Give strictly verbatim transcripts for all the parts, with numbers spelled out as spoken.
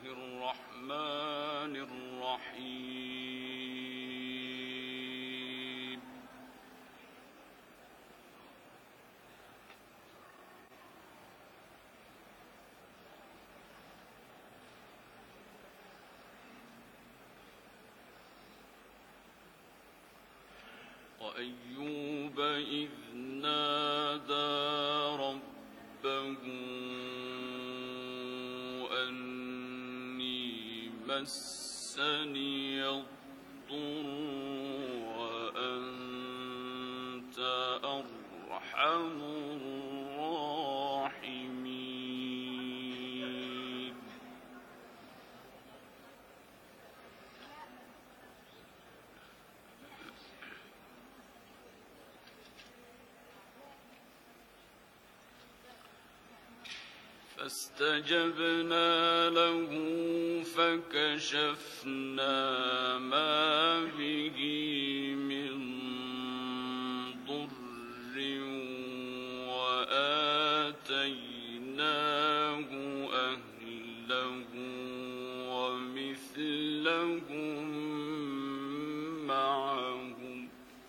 الرحمن الرحيم. وأيوب إذ نادى ربه أني مسني الضر وأنت أرحم الراحمين. فاستجبنا له فكشفنا ما به من ضر وآتيناه أهله ومثلهم معهم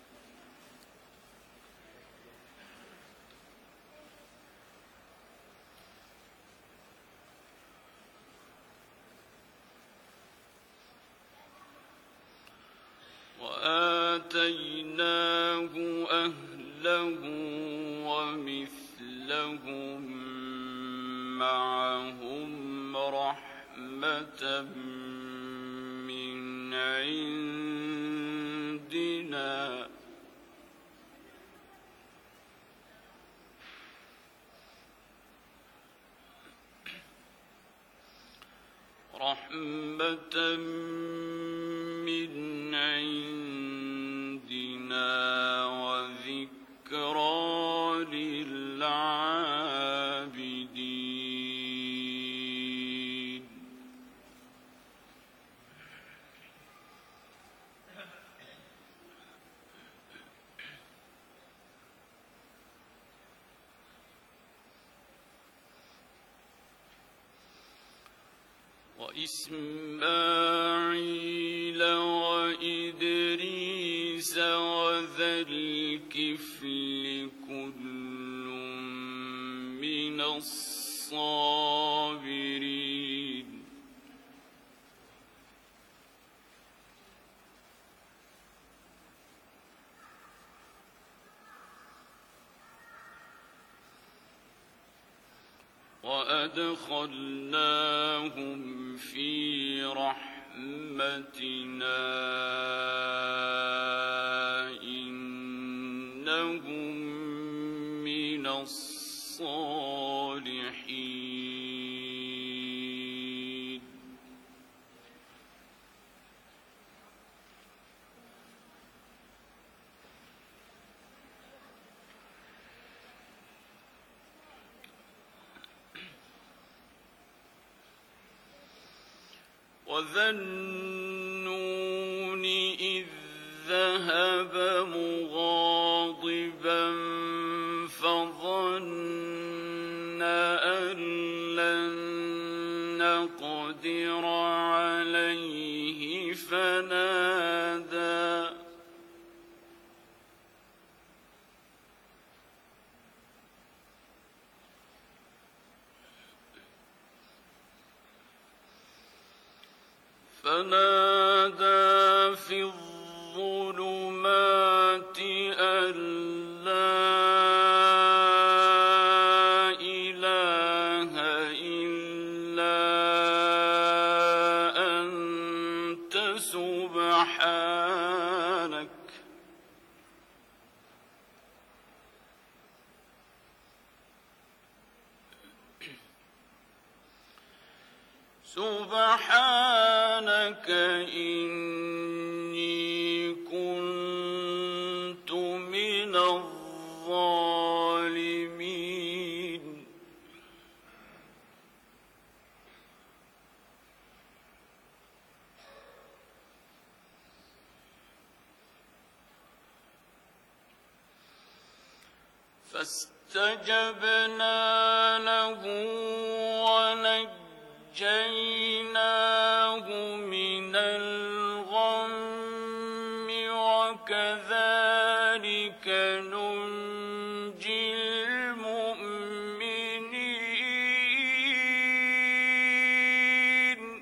وآتيناه أهله ومثلهم معهم رحمة من عندنا رحمة من عندنا وذكرى للعابدين. وإسماعيل وإدريس وذا الكفل كل من الصابرين. وأدخلناهم في رحمتنا إنهم من الصالحين. وذا النون إذ ذهب مغاضبا فظن أن لن نقدر عليه فنادى فنادى في الظلمات أن لا إله إلا أنت سبحانك سبحانك إني كنت من الظالمين. فاستجبنا له ونجيناه وكذلك ننجي المؤمنين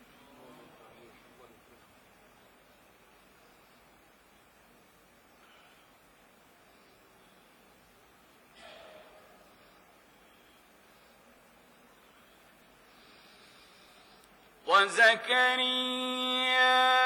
وزكريا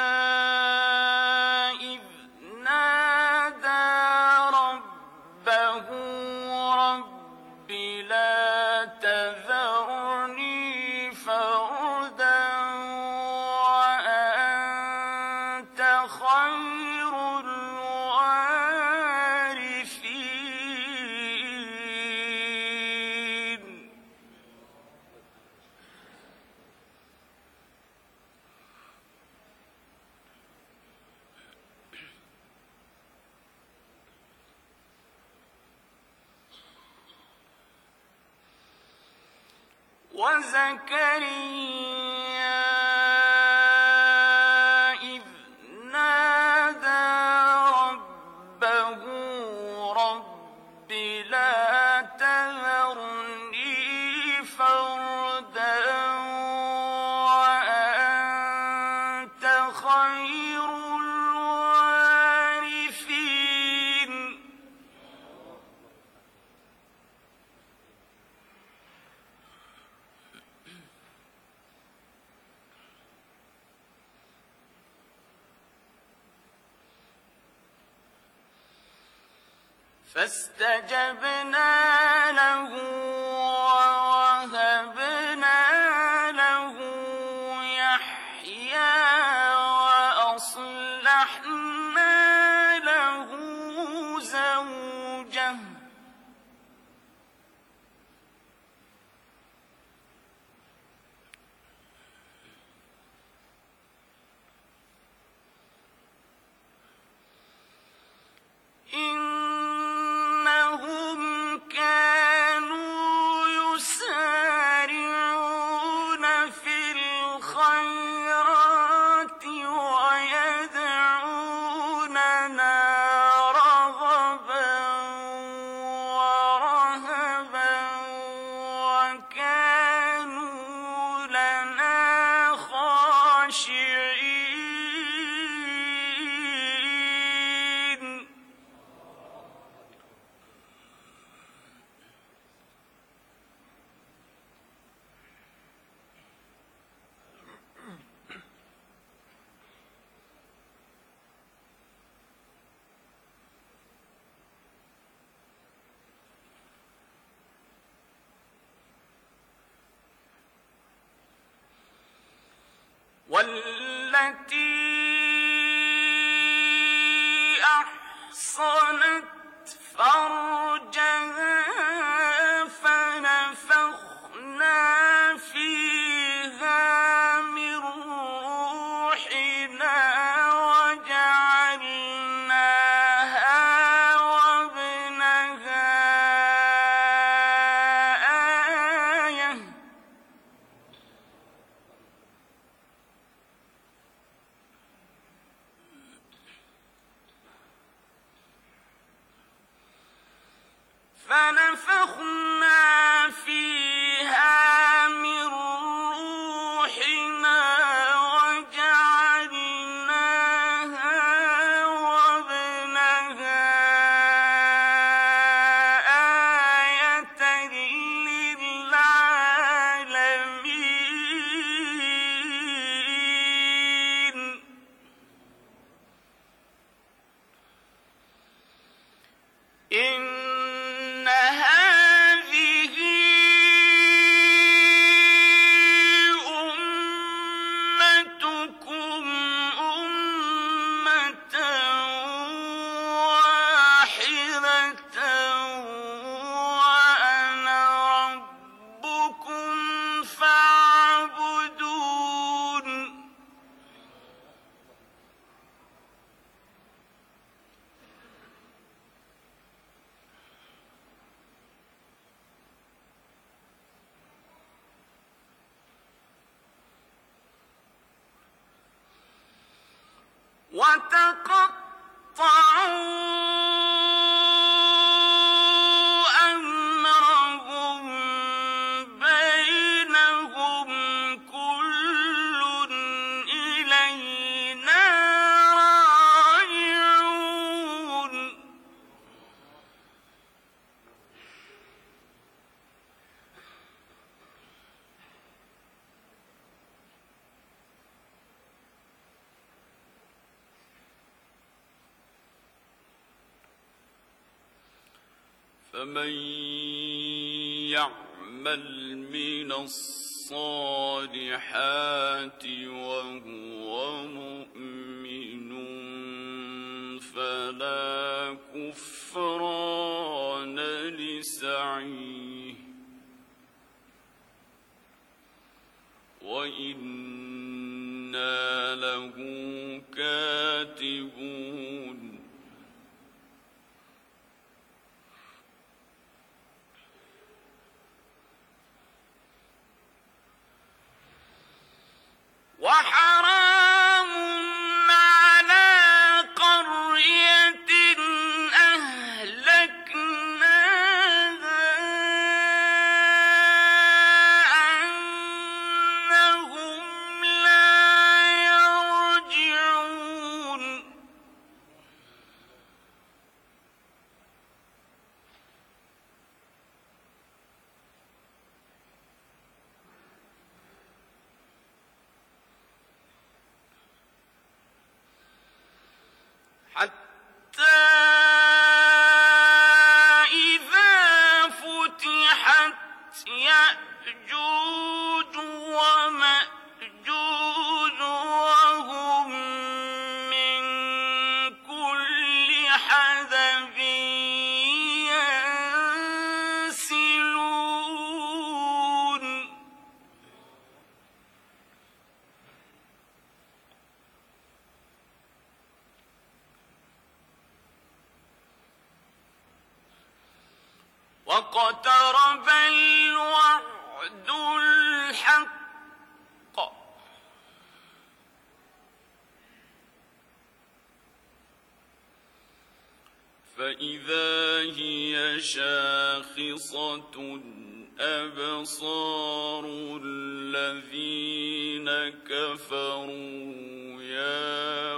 وزكريا إذ نادى ربه رب لا تذرني فردا وأنت خير الوارثين فاستجبنا له ووهبنا له يحيى وأصلحنا له زوجه والتي أحصنت فرجها فنفخنا فيها من روحنا وجعلناها وابنها آية فنفخنا فيها من روحنا وجعلناها وابنها آية للعالمين إن وتقطعوا فمن يعمل من الصالحات وهو مؤمن فلا كفران لسعيه وإنا له كاتبون وحرام على قرية أهلكناها أنهم لا يرجعون حتى إذا فتحت يأجوج ومأجوج وهم من كل حدب ينسلون واقترب الوعد الحق فإذا هي شاخصة أبصار الذين كفروا يا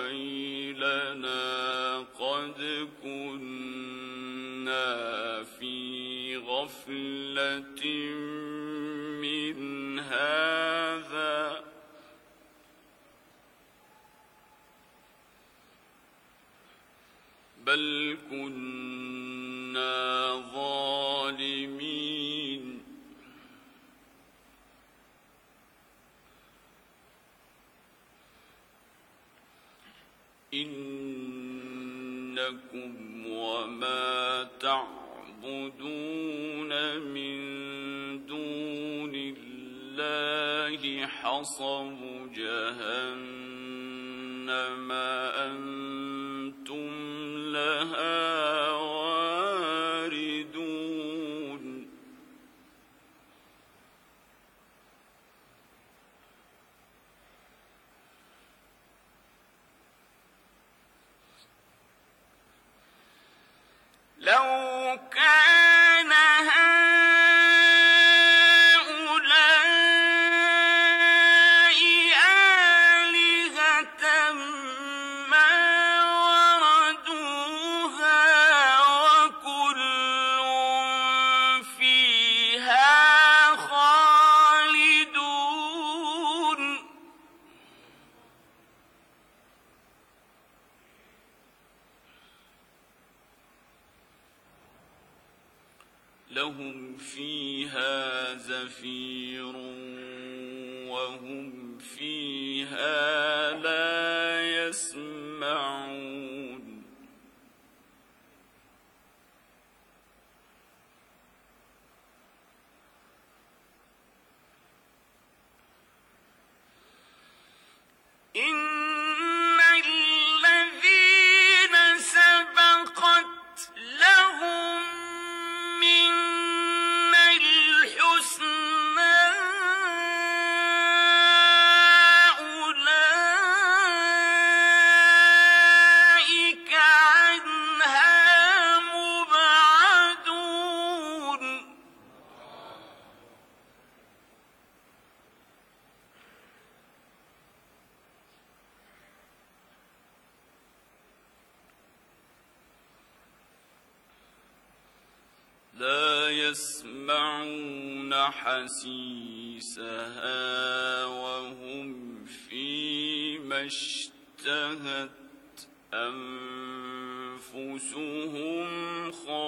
ويلنا قد كنا في غفلة من هذا بل كنا ظالمين إنكم وما تعبدون من دون الله حصب جهنم أنتم لها واردون لو كان هؤلاء آلهة ما وردوها وكل فيها خالدون لهم فيها زفير وهم فيها لا يسمعون إن الذين سبقت لهم منا الحسنى أولئك عنها مبعدون لا يسمعون حسيسها وهم فيما اشتهت أنفسهم أنفسهم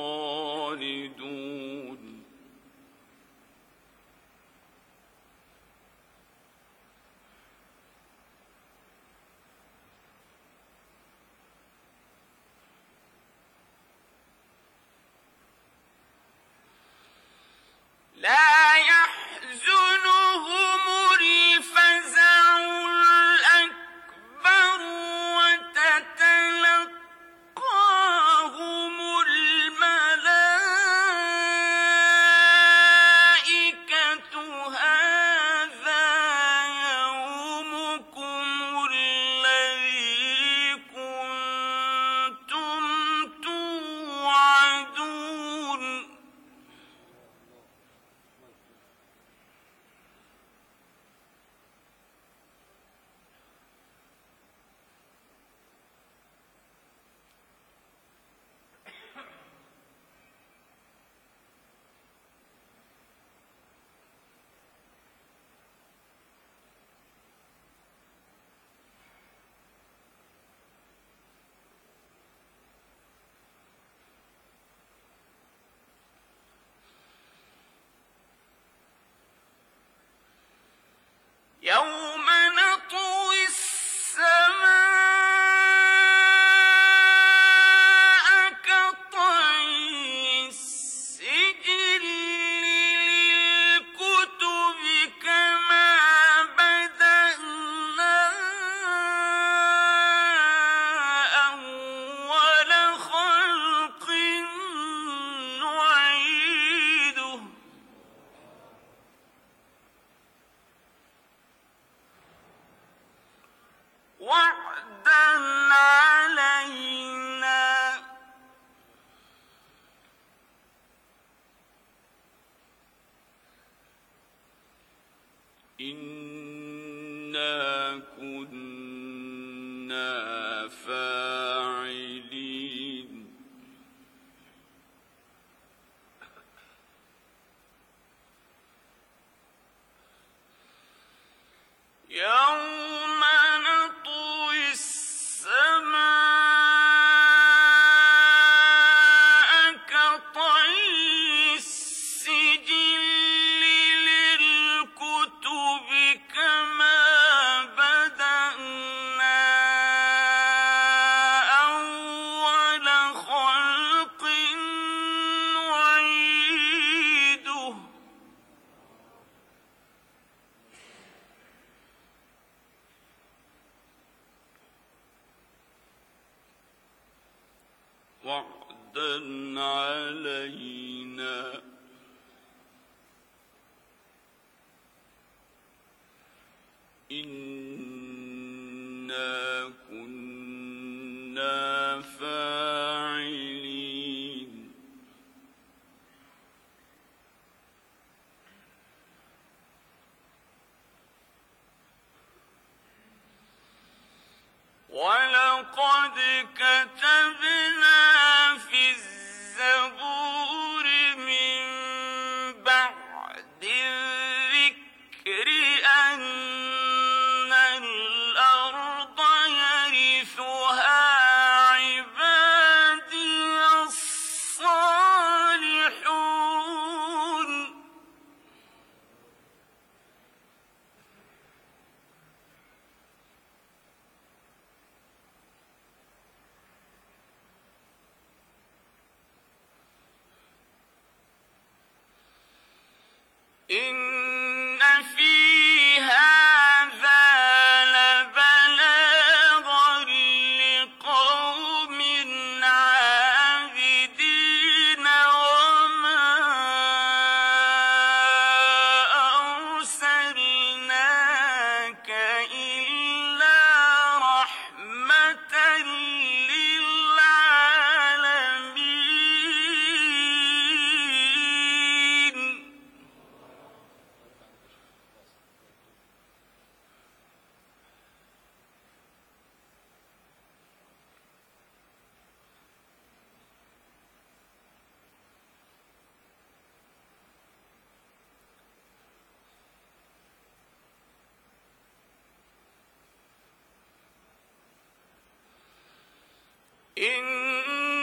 خالدون لا يحزنهم الفزع الأكبر وتتلقاهم الملائكة هذا يومكم الذي كنتم توعدون يوم نطوي السماء كطي السجل للكتب كما بدأنا أول خلق نعيده وعدا علينا إنا كنا فاعلين يوم نطوي السماء كطي السجل للكتب كما بدأنا أول خلق نعيده وعدا علينا إنا كنا فاعلين ولقد كتبنا في الزبور من بعد الذكر أن الأرض يرثها عبادي الصالحون إن في هذا لبلاغا لقوم عابدين وما أرسلناك إلا رحمة للعالمين إن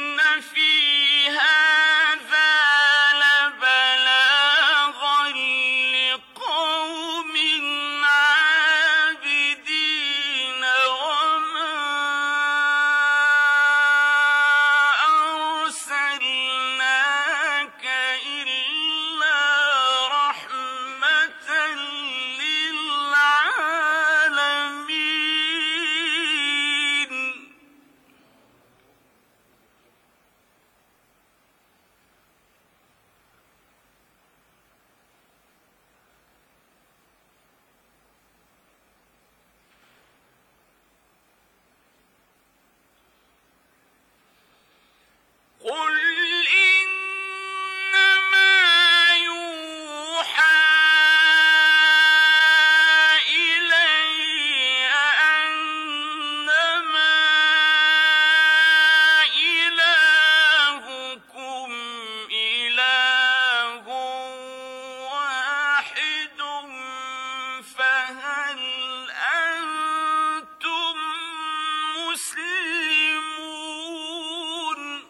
مسلمون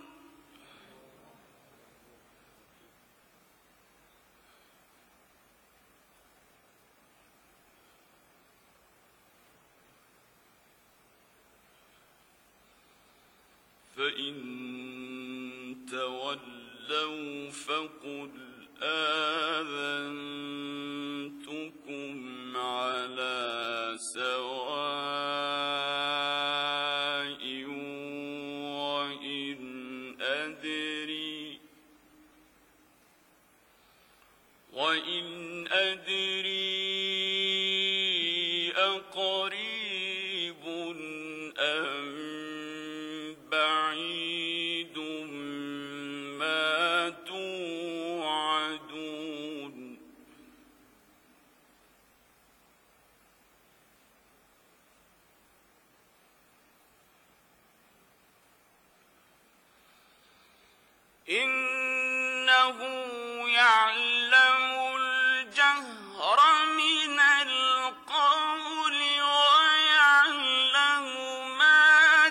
فإن تولوا فقل آذنتكم على سواء وإن أدري وإن أدري أقريب أم بعيد ما توعدون إنه يعلم الجهر من القول ويعلم ما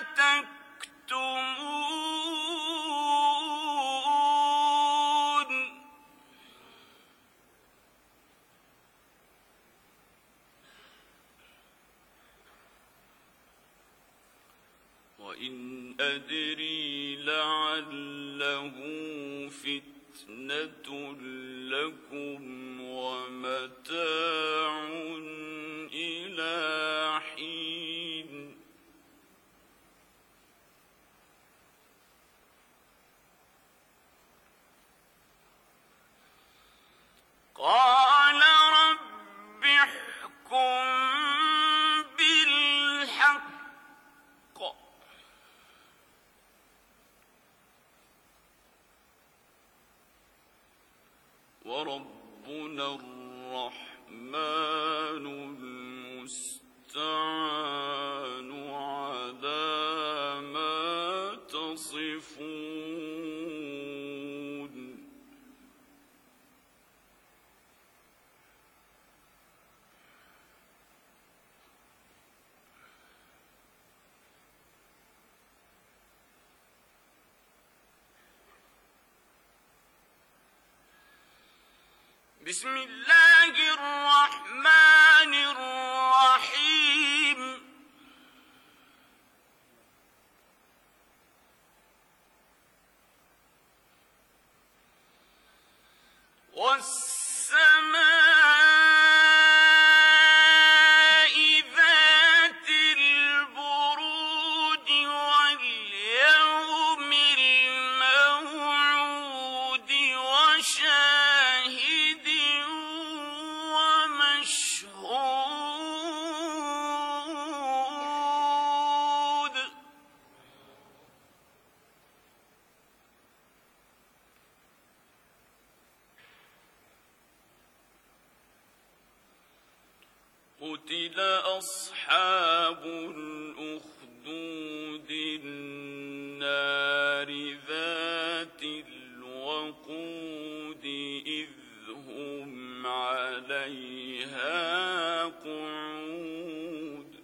تكتمون وإن أدري لعله فتنة لكم ومتاع إلى حين قال رب احكم بالحق وربنا الرحمن المستعان على ما تصفون بسم الله الرحمن الرحيم والسماء ذات البروج واليوم الموعود وشاهد ومشهود قتل أصحاب الأخدود النار ذات الوقود إذ هم عليها قعود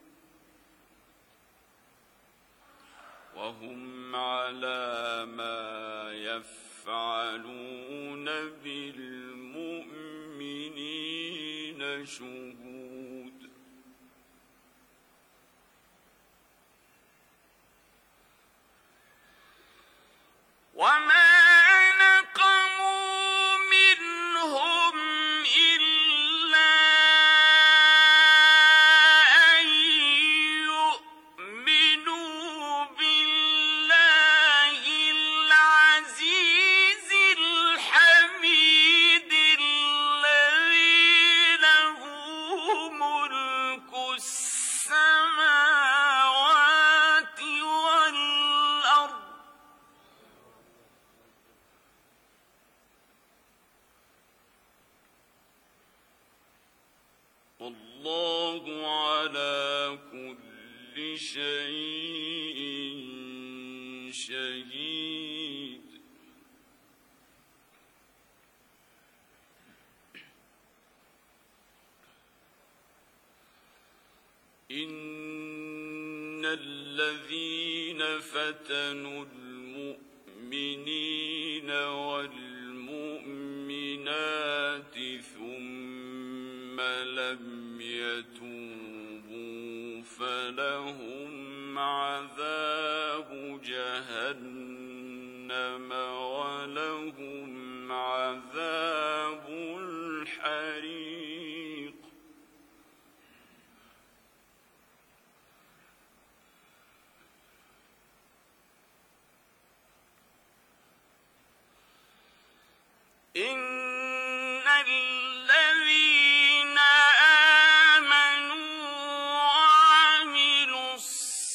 وهم على ما يفعلون بالمؤمنين شهود وما نقموا منهم إلا أن يؤمنوا بالله العزيز الحميد الذي له ملك السماوات والأرض والله على كل شيء شهيد إن الذين فتنوا المؤمنين والمؤمنات ثم لم يتوبوا فلهم عذاب جهنم ولهم عذاب الحريق. إن الذين آمنوا وعملوا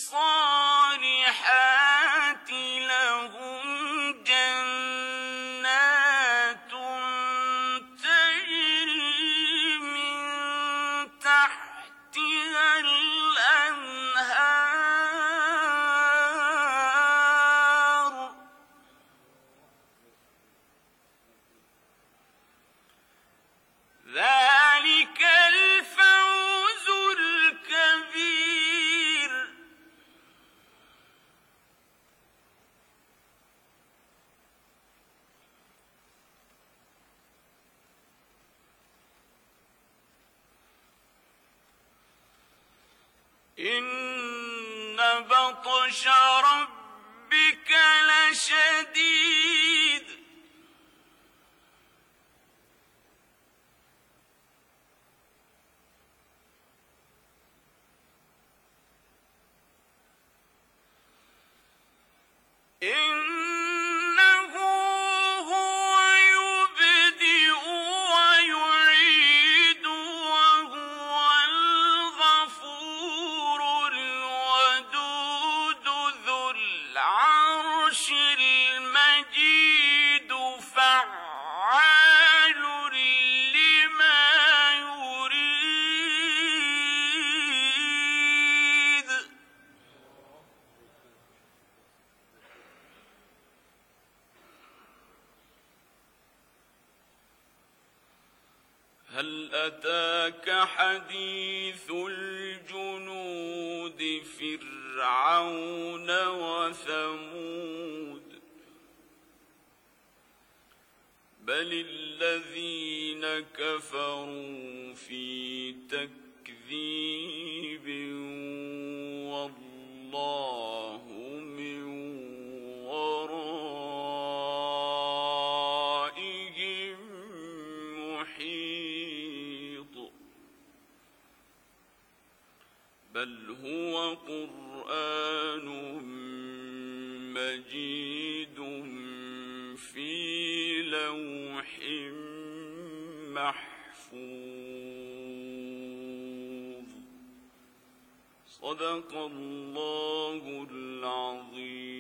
الصالحات لهم جنات تجري من تحتها الأنهار ذلك الفوز الكبير. إن بطش ربك لشديد إنه هو يبدئ ويعيد وهو الغفور الودود ذو العرش المجيد فعال لما يريد. هل أتاك حديث الجنود فرعون وثمود بل الذين كفروا في تكذيب والله من ورائهم محيط. بل هو قرآن مجيد في لوح محفوظ. صدق الله العظيم.